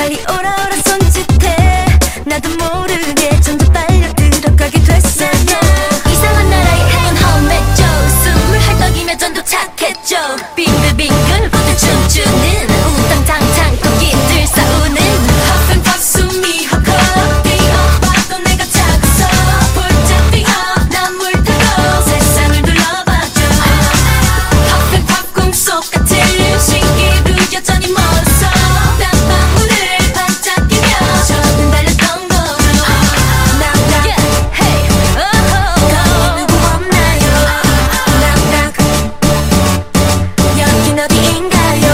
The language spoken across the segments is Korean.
빨리 오라 손짓해. 나도 모르게 점점 빨려 들어가게 됐어. 이상한 나라의 행운 험했죠. 숨을 헐떡이며 전도 착했죠. 빙글빙글 꽃을 춤추는 우당탕탕 토끼들 싸우는 허풍 가슴이 헉헉 뛰어봐도 내가 작아서 볼짝 뛰어 난 물 타고 세상을 둘러봐줘. 허풍 팝꿈 속 같은 신기루 여전히 멀었어. 땀방울을 반짝이며 저는 달렸던 거로 hey 거기 누구 없나요? 여긴 어디인가요?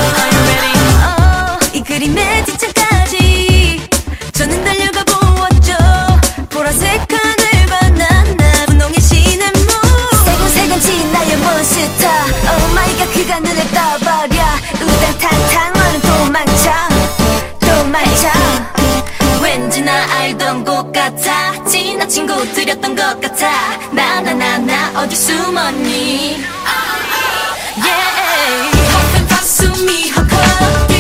이 그림의 뒷장까지 저는 달려가 보았죠. 보라색 하늘 바나나 분홍의 시냇물 세곤세곤 나의 몬스터. Oh my god 그가 눈을 떠버려. 우당탕탕 너는 도망쳐. 왠지 나 알던 곳 같아. 지나친 곳들이었던 것 같아. 나 어디 숨었니? Yeah. 허풍 가슴이 헉헉